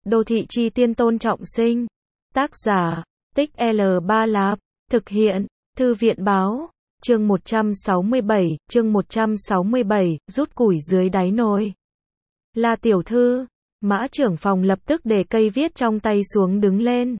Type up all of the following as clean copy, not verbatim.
Đô thị chi tiên tôn trọng sinh. Tác giả, Tích L3 Lạp. Thực hiện, Thư viện báo. Chương 167, rút củi dưới đáy nồi. La tiểu thư, Mã trưởng phòng lập tức để cây viết trong tay xuống đứng lên.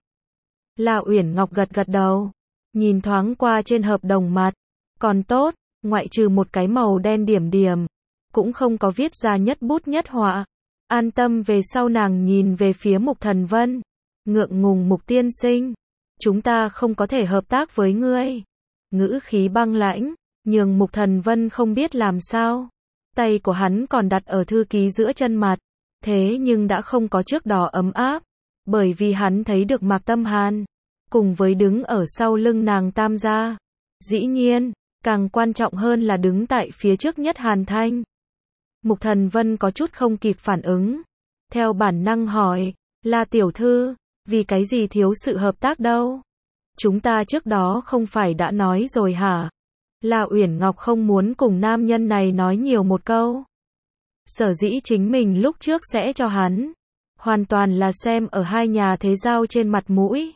La Uyển Ngọc gật gật đầu, nhìn thoáng qua trên hợp đồng mặt, còn tốt, ngoại trừ một cái màu đen điểm điểm, cũng không có viết ra nhất bút nhất họa. An tâm về sau nàng nhìn về phía Mục Thần Vân, ngượng ngùng Mục tiên sinh, chúng ta không có thể hợp tác với ngươi. Ngữ khí băng lãnh, nhường Mục Thần Vân không biết làm sao. Tay của hắn còn đặt ở thư ký giữa chân mặt, thế nhưng đã không có trước đó ấm áp, bởi vì hắn thấy được Mạc Tâm Hàn, cùng với đứng ở sau lưng nàng Tam gia. Dĩ nhiên, càng quan trọng hơn là đứng tại phía trước nhất Hàn Thanh. Mục Thần Vân có chút không kịp phản ứng, theo bản năng hỏi, La tiểu thư, vì cái gì thiếu sự hợp tác đâu? Chúng ta trước đó không phải đã nói rồi hả? La Uyển Ngọc không muốn cùng nam nhân này nói nhiều một câu. Sở dĩ chính mình lúc trước sẽ cho hắn, hoàn toàn là xem ở hai nhà thế giao trên mặt mũi.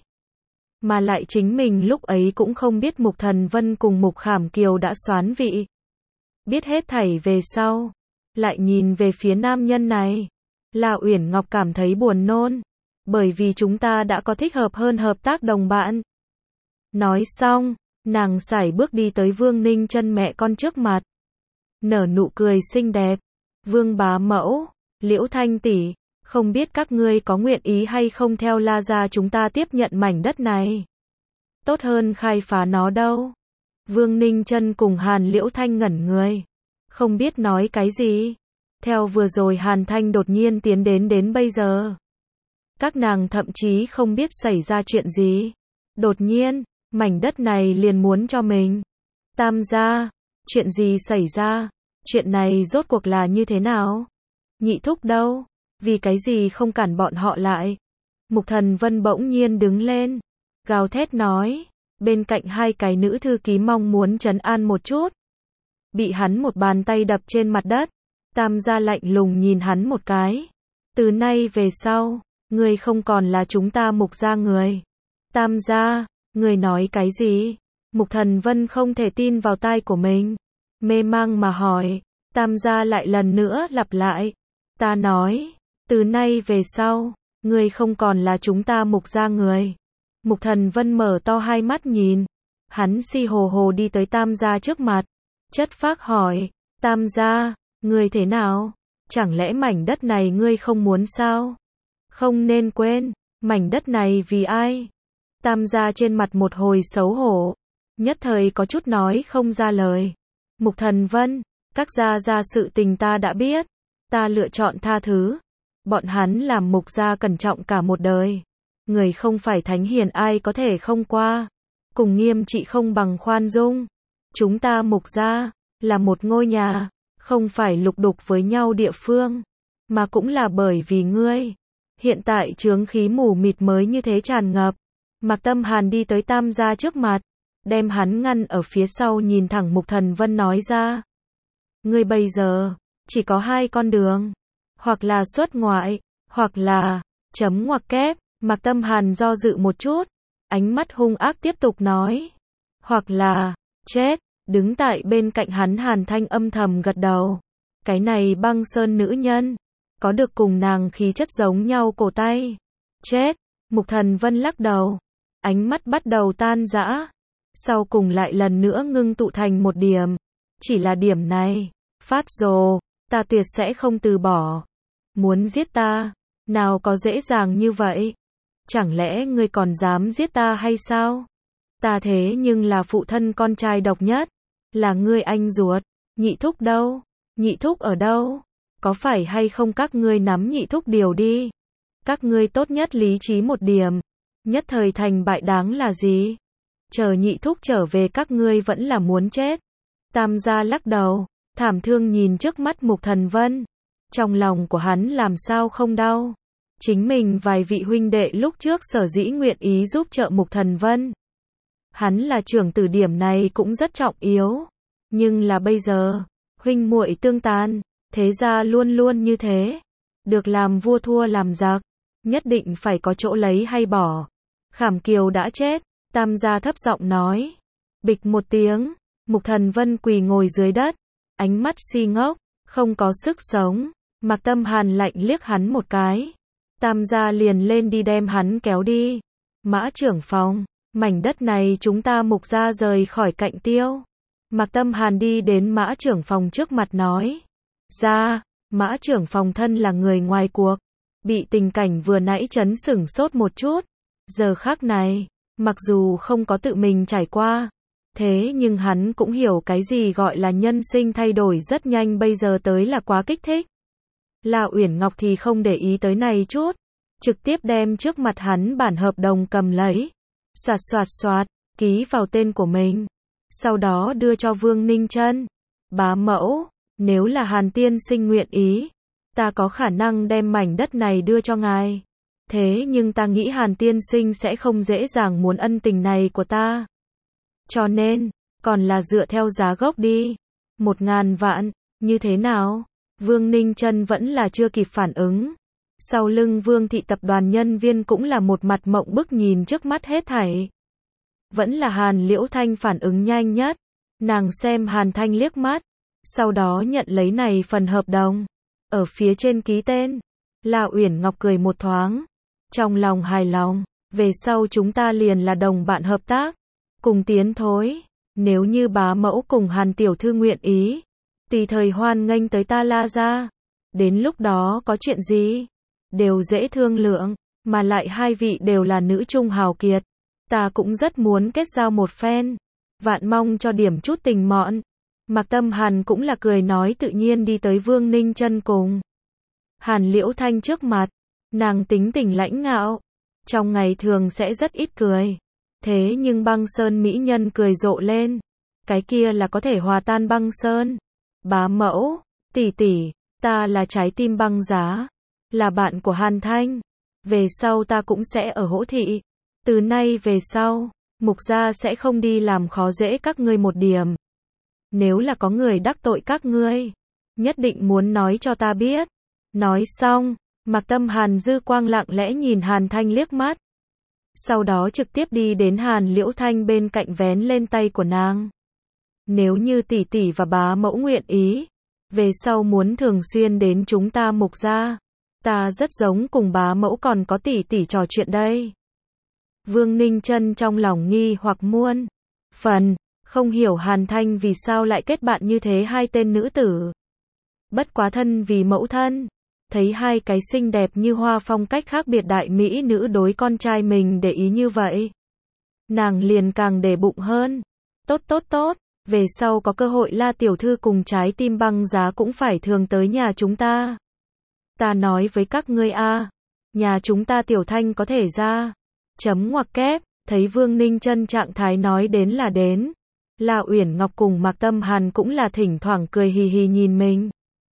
Mà lại chính mình lúc ấy cũng không biết Mục Thần Vân cùng Mục Khảm Kiều đã xoán vị. Biết hết thảy về sau, lại nhìn về phía nam nhân này, La Uyển Ngọc cảm thấy buồn nôn, bởi vì chúng ta đã có thích hợp hơn hợp tác đồng bạn. Nói xong, nàng sải bước đi tới Vương Ninh Chân mẹ con trước mặt, nở nụ cười xinh đẹp. Vương bá mẫu, Liễu Thanh tỷ, không biết các ngươi có nguyện ý hay không theo La gia chúng ta tiếp nhận mảnh đất này. Tốt hơn khai phá nó đâu. Vương Ninh Chân cùng Hàn Liễu Thanh ngẩn người, không biết nói cái gì. Theo vừa rồi Hàn Thanh đột nhiên tiến đến bây giờ, các nàng thậm chí không biết xảy ra chuyện gì. Đột nhiên, mảnh đất này liền muốn cho mình. Tam gia, chuyện gì xảy ra? Chuyện này rốt cuộc là như thế nào? Nhị thúc đâu? Vì cái gì không cản bọn họ lại? Mục Thần Vân bỗng nhiên đứng lên, gào thét nói, bên cạnh hai cái nữ thư ký mong muốn trấn an một chút. Bị hắn một bàn tay đập trên mặt đất. Tam gia lạnh lùng nhìn hắn một cái. Từ nay về sau, ngươi không còn là chúng ta Mục gia người. Tam gia, ngươi nói cái gì? Mục Thần Vân không thể tin vào tai của mình, mê mang mà hỏi. Tam gia lại lần nữa lặp lại, ta nói, từ nay về sau, ngươi không còn là chúng ta Mục gia người. Mục Thần Vân mở to hai mắt nhìn, hắn si hồ hồ đi tới Tam gia trước mặt, chất phác hỏi, Tam gia, ngươi thế nào? Chẳng lẽ mảnh đất này ngươi không muốn sao? Không nên quên, mảnh đất này vì ai? Tam gia trên mặt một hồi xấu hổ, nhất thời có chút nói không ra lời. Mục Thần Vân, các gia sự tình ta đã biết, ta lựa chọn tha thứ. Bọn hắn làm Mục gia cẩn trọng cả một đời. Người không phải thánh hiền ai có thể không qua. Cùng nghiêm trị không bằng khoan dung. Chúng ta Mục gia là một ngôi nhà, không phải lục đục với nhau địa phương, mà cũng là bởi vì ngươi. Hiện tại chướng khí mù mịt mới như thế tràn ngập. Mạc Tâm Hàn đi tới Tam gia trước mặt, đem hắn ngăn ở phía sau, nhìn thẳng Mục Thần Vân nói ra. Ngươi bây giờ, chỉ có hai con đường. Hoặc là xuất ngoại, hoặc là, chấm ngoặc kép. Mạc Tâm Hàn do dự một chút, ánh mắt hung ác tiếp tục nói. Hoặc là, chết. Đứng tại bên cạnh hắn Hàn Thanh âm thầm gật đầu. Cái này băng sơn nữ nhân, có được cùng nàng khí chất giống nhau cổ tay. Chết. Mục Thần Vân lắc đầu, ánh mắt bắt đầu tan rã. Sau cùng lại lần nữa ngưng tụ thành một điểm. Chỉ là điểm này, phát rồ, ta tuyệt sẽ không từ bỏ. Muốn giết ta, nào có dễ dàng như vậy? Chẳng lẽ ngươi còn dám giết ta hay sao? Ta thế nhưng là phụ thân con trai độc nhất, là ngươi anh ruột. Nhị thúc đâu? Nhị thúc ở đâu? Có phải hay không các ngươi nắm nhị thúc điều đi? Các ngươi tốt nhất lý trí một điểm. Nhất thời thành bại đáng là gì? Chờ nhị thúc trở về các ngươi vẫn là muốn chết. Tam gia lắc đầu, thảm thương nhìn trước mắt Mục Thần Vân. Trong lòng của hắn làm sao không đau. Chính mình vài vị huynh đệ lúc trước sở dĩ nguyện ý giúp trợ Mục Thần Vân. Hắn là trưởng tử, điểm này cũng rất trọng yếu. Nhưng là bây giờ, huynh muội tương tàn, thế gia luôn luôn như thế. Được làm vua thua làm giặc. nhất định phải có chỗ lấy hay bỏ. Khảm Kiều đã chết, Tam gia thấp giọng nói. Bịch một tiếng, Mục Thần Vân quỳ ngồi dưới đất, ánh mắt si ngốc, không có sức sống. Mạc Tâm Hàn lạnh liếc hắn một cái. Tam gia liền lên đi đem hắn kéo đi. Mã trưởng phòng, mảnh đất này chúng ta Mục gia rời khỏi Cạnh Tiêu. Mạc Tâm Hàn đi đến Mã trưởng phòng trước mặt nói. Ra, Mã trưởng phòng thân là người ngoài cuộc, bị tình cảnh vừa nãy chấn sửng sốt một chút. Giờ khắc này, mặc dù không có tự mình trải qua, thế nhưng hắn cũng hiểu cái gì gọi là nhân sinh thay đổi rất nhanh, bây giờ tới là quá kích thích. La Uyển Ngọc thì không để ý tới này chút, trực tiếp đem trước mặt hắn bản hợp đồng cầm lấy, soạt soạt soạt, ký vào tên của mình, sau đó đưa cho Vương Ninh Chân. Bá mẫu, nếu là Hàn tiên sinh nguyện ý, ta có khả năng đem mảnh đất này đưa cho ngài. Thế nhưng ta nghĩ Hàn tiên sinh sẽ không dễ dàng muốn ân tình này của ta. Cho nên, còn là dựa theo giá gốc đi. 1.000 vạn, như thế nào? Vương Ninh Chân vẫn là chưa kịp phản ứng. Sau lưng Vương thị tập đoàn nhân viên cũng là một mặt mộng bức nhìn trước mắt hết thảy. Vẫn là Hàn Liễu Thanh phản ứng nhanh nhất. Nàng xem Hàn Thanh liếc mắt, sau đó nhận lấy này phần hợp đồng. Ở phía trên ký tên. La Uyển Ngọc cười một thoáng, trong lòng hài lòng, về sau chúng ta liền là đồng bạn hợp tác, cùng tiến thối. Nếu như bá mẫu cùng Hàn tiểu thư nguyện ý, tùy thời hoan nghênh tới ta La gia. Đến lúc đó có chuyện gì, đều dễ thương lượng, mà lại hai vị đều là nữ trung hào kiệt. Ta cũng rất muốn kết giao một phen, vạn mong cho điểm chút tình mọn. Mạc Tâm Hàn cũng là cười nói tự nhiên đi tới Vương Ninh Chân cùng Hàn Liễu Thanh trước mặt. Nàng tính tình lãnh ngạo, trong ngày thường sẽ rất ít cười. Thế nhưng băng sơn mỹ nhân cười rộ lên, cái kia là có thể hòa tan băng sơn. Bá mẫu, tỷ tỷ, ta là trái tim băng giá, là bạn của Hàn Thanh. Về sau ta cũng sẽ ở Hỗ thị. Từ nay về sau, Mục gia sẽ không đi làm khó dễ các ngươi một điểm. Nếu là có người đắc tội các ngươi, nhất định muốn nói cho ta biết. Nói xong, Mạc Tâm Hàn dư quang lặng lẽ nhìn Hàn Thanh liếc mắt. Sau đó trực tiếp đi đến Hàn Liễu Thanh bên cạnh vén lên tay của nàng. Nếu như tỷ tỷ và bá mẫu nguyện ý, về sau muốn thường xuyên đến chúng ta Mục gia, ta rất giống cùng bá mẫu còn có tỷ tỷ trò chuyện đây. Vương Ninh Chân trong lòng nghi hoặc muôn phần, không hiểu Hàn Thanh vì sao lại kết bạn như thế hai tên nữ tử. Bất quá thân vì mẫu thân, thấy hai cái xinh đẹp như hoa phong cách khác biệt đại mỹ nữ đối con trai mình để ý như vậy, nàng liền càng để bụng hơn. Tốt tốt tốt, về sau có cơ hội La tiểu thư cùng trái tim băng giá cũng phải thường tới nhà chúng ta. Ta nói với các ngươi a, nhà chúng ta Tiểu Thanh có thể ra. Chấm ngoặc kép, thấy Vương Ninh Chân trạng thái nói đến là đến. La Uyển Ngọc cùng Mạc Tâm Hàn cũng là thỉnh thoảng cười hì hì nhìn mình.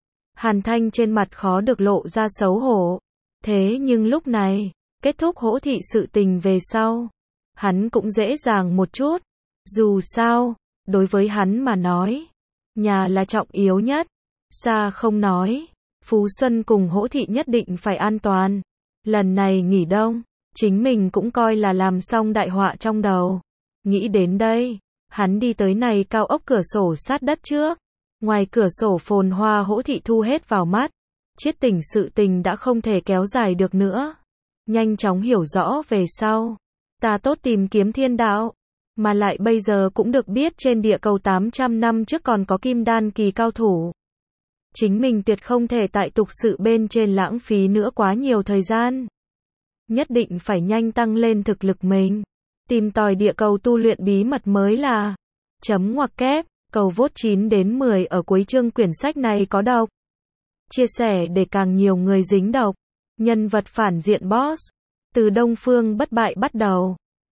Hàn Thanh trên mặt khó được lộ ra xấu hổ. Thế nhưng lúc này, kết thúc Hỗ thị sự tình về sau, hắn cũng dễ dàng một chút. Dù sao, đối với hắn mà nói, nhà là trọng yếu nhất. Xa không nói, Phú Xuân cùng Hỗ thị nhất định phải an toàn. Lần này nghỉ đông, chính mình cũng coi là làm xong đại họa trong đầu. Nghĩ đến đây, hắn đi tới này cao ốc cửa sổ sát đất trước. Ngoài cửa sổ phồn hoa Hỗ thị thu hết vào mắt. Chiết tình sự tình đã không thể kéo dài được nữa. Nhanh chóng hiểu rõ về sau. Ta tốt tìm kiếm thiên đạo. Mà lại bây giờ cũng được biết trên địa cầu 800 năm trước còn có kim đan kỳ cao thủ. Chính mình tuyệt không thể tại tục sự bên trên lãng phí nữa quá nhiều thời gian. Nhất định phải nhanh tăng lên thực lực mình. Tìm tòi địa cầu tu luyện bí mật mới là. Chấm ngoặc kép, cầu vote 9 đến 10 ở cuối chương quyển sách này có độc. Chia sẻ để càng nhiều người dính độc. Nhân vật phản diện boss. Từ Đông Phương bất bại bắt đầu.